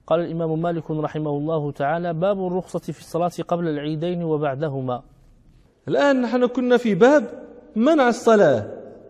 قال الإمام مالك رحمه الله تعالى: باب الرخصة في الصلاة قبل العيدين وبعدهما. الآن نحن كنا في باب منع الصلاة،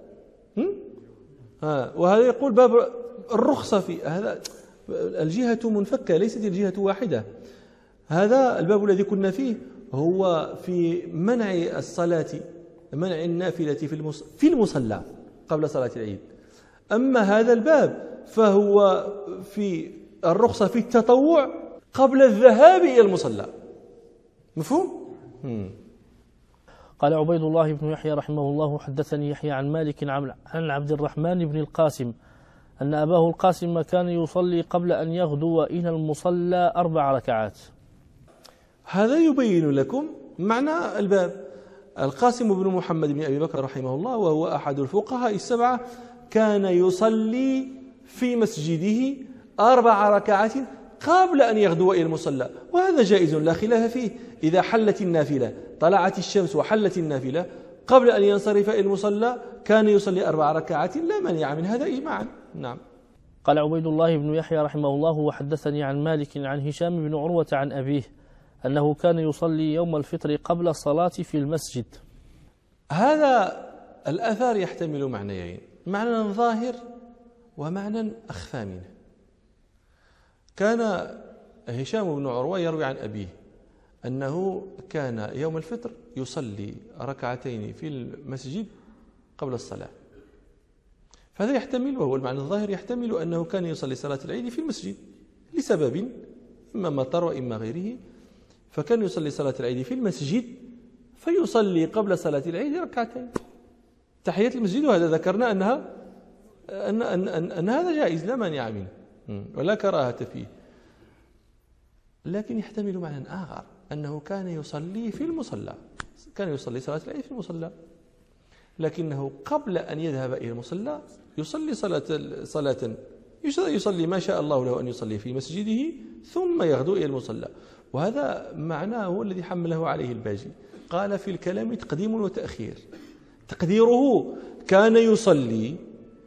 وهذا يقول باب الرخصة في هذا. الجهة منفكة، ليست الجهة واحدة. هذا الباب الذي كنا فيه هو في منع الصلاة، منع النافلة في المصلى قبل صلاة العيد. أما هذا الباب فهو في الرخصة في التطوع قبل الذهاب إلى المصلى. مفهوم؟ قال عبيد الله بن يحيى رحمه الله: حدثني يحيى عن مالك عن عبد الرحمن بن القاسم أن أباه القاسم كان يصلي قبل أن يغدو إلى المصلى 4 ركعات. هذا يبين لكم معنى الباب. القاسم بن محمد بن أبي بكر رحمه الله، وهو أحد الفقهاء ال7، كان يصلي في مسجده 4 ركعات قبل أن يغدو إلى المصلى، وهذا جائز لا خلاف فيه. إذا حلت النافلة، طلعت الشمس وحلت النافلة قبل أن ينصرف إلى المصلى، كان يصلي 4 ركعات لا مانع من هذا إجماعا. نعم. قال عبيد الله بن يحيى رحمه الله: وحدثني عن مالك عن هشام بن عروة عن أبيه أنه كان يصلي يوم الفطر قبل الصلاة في المسجد. هذا الأثر يحتمل معنيين: معنى ظاهر ومعنى أخفى منه. كان هشام بن عروة يروي عن أبيه أنه كان يوم الفطر يصلي 2 ركعتين في المسجد قبل الصلاة. فهذا يحتمل، وهو المعنى الظاهر، يحتمل أنه كان يصلي صلاة العيد في المسجد لسبب، إما مطر وإما غيره، فكان يصلي صلاة العيد في المسجد فيصلي قبل صلاة العيد 2 ركعتين تحية المسجد. وهذا ذكرنا أن هذا جائز لا مانع منه ولا كراهة فيه. لكن يحتمل معنى آخر، أنه كان يصلي في المصلى، كان يصلي صلاة العيد في المصلى، لكنه قبل أن يذهب إلى المصلى يصلي صلاة يصلي ما شاء الله له أن يصلي في مسجده ثم يغدو إلى المصلى. وهذا معناه هو الذي حمله عليه الباجي. قال في الكلام تقديم وتأخير. تقديره: كان يصلي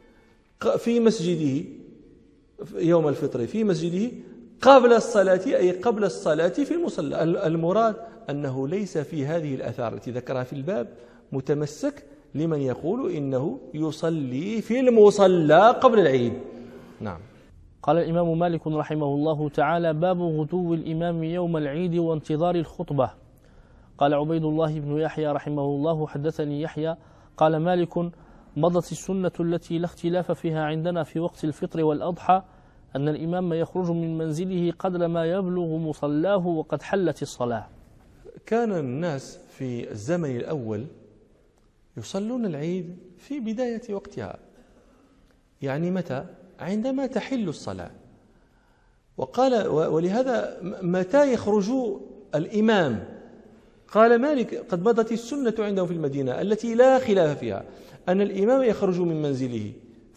في مسجده يوم الفطر في مسجده قبل الصلاة، أي قبل الصلاة في المصلى. المراد أنه ليس في هذه الآثار التي ذكرها في الباب متمسك لمن يقول إنه يصلي في المصلى قبل العيد. نعم. قال الإمام مالك رحمه الله تعالى: باب غدو الإمام يوم العيد وانتظار الخطبة. قال عبيد الله بن يحيى رحمه الله: حدثني يحيى قال مالك: مضت السنة التي لا اختلاف فيها عندنا في وقت الفطر والأضحى أن الإمام يخرج من منزله قدر ما يبلغ مصلاه وقد حلت الصلاة. كان الناس في الزمن الأول يصلون العيد في بداية وقتها، يعني متى؟ عندما تحل الصلاة. وقال ولهذا متى يخرج الإمام؟ قال مالك: قد مضت السنة عندهم في المدينة التي لا خلاف فيها أن الإمام يخرج من منزله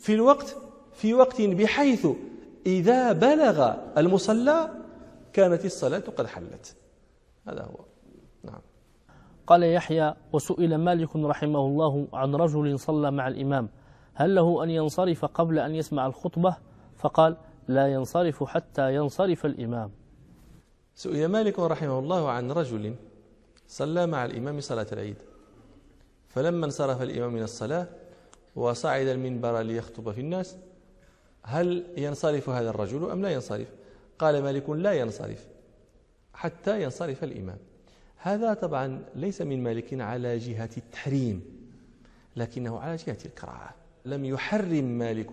في وقت بحيث إذا بلغ المصلى كانت الصلاة قد حلت. هذا هو. نعم. قال يحيى: وسئل مالك رحمه الله عن رجل صلى مع الإمام هل له أن ينصرف قبل أن يسمع الخطبة؟ فقال: لا ينصرف حتى ينصرف الإمام. سئل مالك رحمه الله عن رجل صلى مع الإمام صلاة العيد، فلما انصرف الإمام من الصلاة وصعد المنبر ليخطب في الناس، هل ينصرف هذا الرجل أم لا ينصرف؟ قال مالك: لا ينصرف حتى ينصرف الإمام. هذا طبعا ليس من مالك على جهة التحريم، لكنه على جهة الكراهة. لم يحرم مالك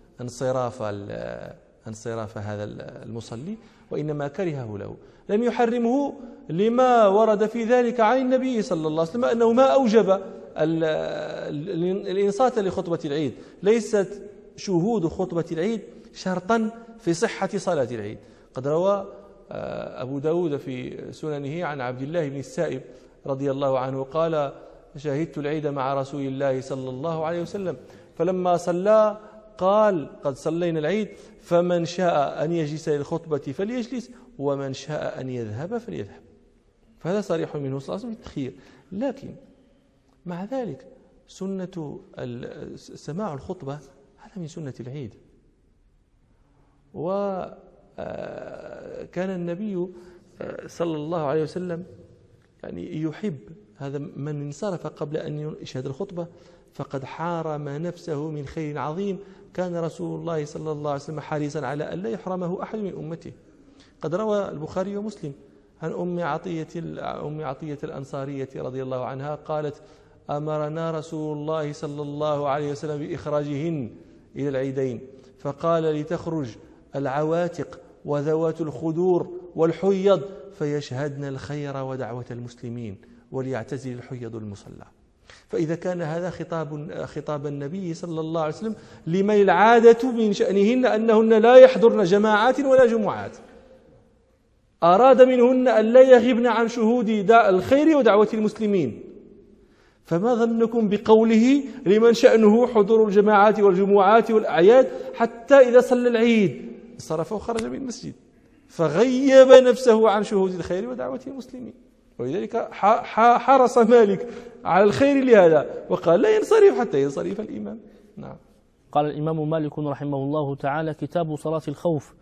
انصراف هذا المصلي، وإنما كرهه له. لم يحرمه لما ورد في ذلك عن النبي صلى الله عليه وسلم أنه ما أوجب الإنصات لخطبة العيد. ليست شهود خطبة العيد شرطا في صحة صلاة العيد. قد روى أبو داود في سننه عن عبد الله بن السائب رضي الله عنه قال: شهدت العيد مع رسول الله صلى الله عليه وسلم، فلما صلى قال: قد صلينا العيد، فمن شاء أن يجلس للخطبة فليجلس، ومن شاء أن يذهب فليذهب. فهذا صريح منه صلى الله عليه وسلم بالتخيير. لكن مع ذلك سنة سماع الخطبة هذا من سنة العيد، كان النبي صلى الله عليه وسلم يعني يحب هذا من انصرف قبل أن يشهد الخطبة فقد حارم نفسه من خير عظيم. كان رسول الله صلى الله عليه وسلم حريصا على أن لا يحرمه أحد من أمته. قد روى البخاري ومسلم عن أم عطية الأنصارية رضي الله عنها قالت: أمرنا رسول الله صلى الله عليه وسلم بإخراجهن إلى العيدين، فقال: لتخرج العواتق وذوات الخدور والحيض فيشهدن الخير ودعوة المسلمين، وليعتزل الحيض المصلى. فإذا كان هذا خطاب النبي صلى الله عليه وسلم لمن العادة من شأنهن أنهن لا يحضرن جماعات ولا جمعات، أراد منهن أن لا يغبن عن شهود الخير ودعوة المسلمين، فما ظنكم بقوله لمن شأنه حضور الجماعات والجمعات والأعياد حتى إذا صلى العيد انصرف وخرج من المسجد فغيب نفسه عن شهود الخير ودعوة المسلمين. ولذلك حرص مالك على الخير لهذا وقال لا ينصرف حتى ينصرف الإمام. نعم. قال الإمام مالك رحمه الله تعالى: كتاب صلاة الخوف.